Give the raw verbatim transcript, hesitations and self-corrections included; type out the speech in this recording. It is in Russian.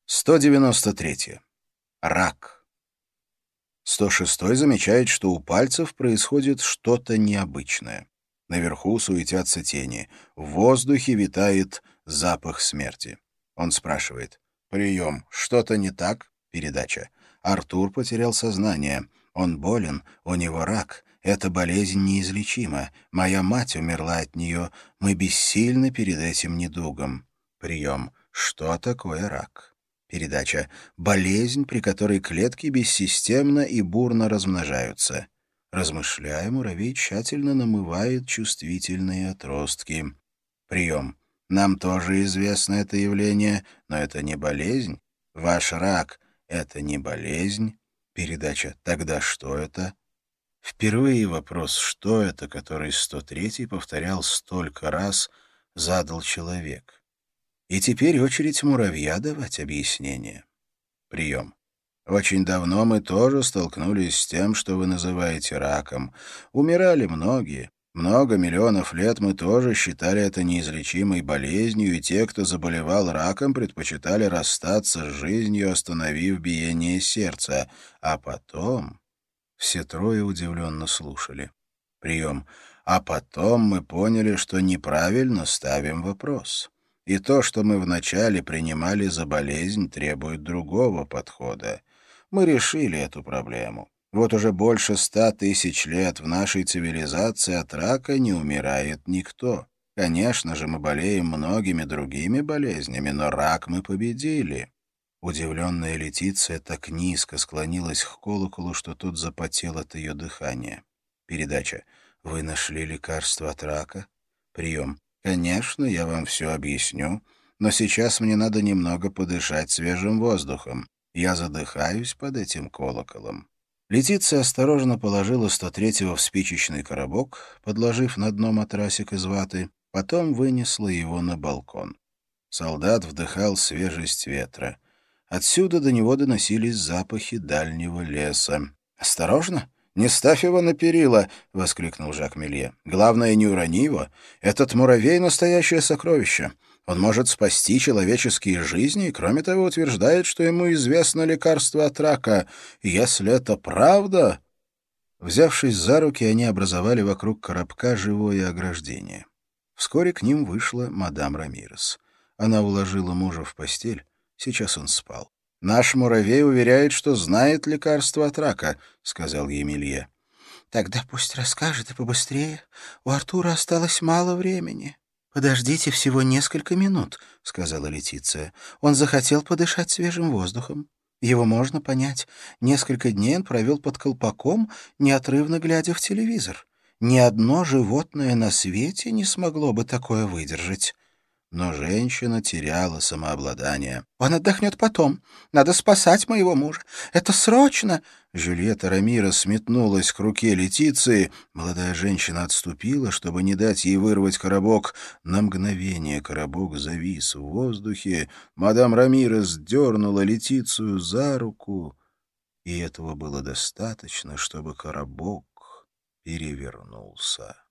сто девяносто третье. Рак. сто шестой замечает, что у пальцев происходит что-то необычное. Наверху суетятся тени. В воздухе витает запах смерти. Он спрашивает. «Прием. Что-то не так?» Передача. Артур потерял сознание. Он болен, у него рак. Эта болезнь неизлечима. Моя мать умерла от нее. Мы бессильны перед этим недугом. Прием. Что такое рак? Передача. Болезнь, при которой клетки бессистемно и бурно размножаются. Размышляя, муравей тщательно намывает чувствительные отростки. Прием. Нам тоже известно это явление, но это не болезнь. Ваш рак — это не болезнь. Передача. Тогда что это? Впервые вопрос «что это?», который сто третий повторял столько раз, задал человек. И теперь очередь муравья давать объяснение. Прием. Очень давно мы тоже столкнулись с тем, что вы называете раком. Умирали многие. Много миллионов лет мы тоже считали это неизлечимой болезнью, и те, кто заболевал раком, предпочитали расстаться с жизнью, остановив биение сердца. А потом... Все трое удивленно слушали. Прием. А потом мы поняли, что неправильно ставим вопрос. И то, что мы вначале принимали за болезнь, требует другого подхода. Мы решили эту проблему. Вот уже больше ста тысяч лет в нашей цивилизации от рака не умирает никто. Конечно же, мы болеем многими другими болезнями, но рак мы победили. Удивленная Летиция так низко склонилась к колоколу, что тот запотел от ее дыхания. Передача. Вы нашли лекарство от рака? Прием. Конечно, я вам все объясню, но сейчас мне надо немного подышать свежим воздухом. Я задыхаюсь под этим колоколом. Летиция осторожно положила сто третьего в спичечный коробок, подложив на дно матрасик из ваты, потом вынесла его на балкон. Солдат вдыхал свежесть ветра. Отсюда до него доносились запахи дальнего леса. «Осторожно! Не ставь его на перила!» — воскликнул Жак Мелье. «Главное, не урони его. Этот муравей — настоящее сокровище. Он может спасти человеческие жизни и, кроме того, утверждает, что ему известно лекарство от рака. Если это правда...» Взявшись за руки, они образовали вокруг коробка живое ограждение. Вскоре к ним вышла мадам Рамирес. Она уложила мужа в постель. Сейчас он спал. «Наш муравей уверяет, что знает лекарство от рака», — сказал ей Мелье. «Тогда пусть расскажет и побыстрее. У Артура осталось мало времени». «Подождите всего несколько минут», — сказала Летиция. «Он захотел подышать свежим воздухом. Его можно понять. Несколько дней он провел под колпаком, неотрывно глядя в телевизор. Ни одно животное на свете не смогло бы такое выдержать». Но женщина теряла самообладание. «Он отдохнет потом. Надо спасать моего мужа. Это срочно!» Жюльетта Рамирес сметнулась к руке Летиции. Молодая женщина отступила, чтобы не дать ей вырвать коробок. На мгновение коробок завис в воздухе. Мадам Рамирес дернула Летицию за руку, и этого было достаточно, чтобы коробок перевернулся.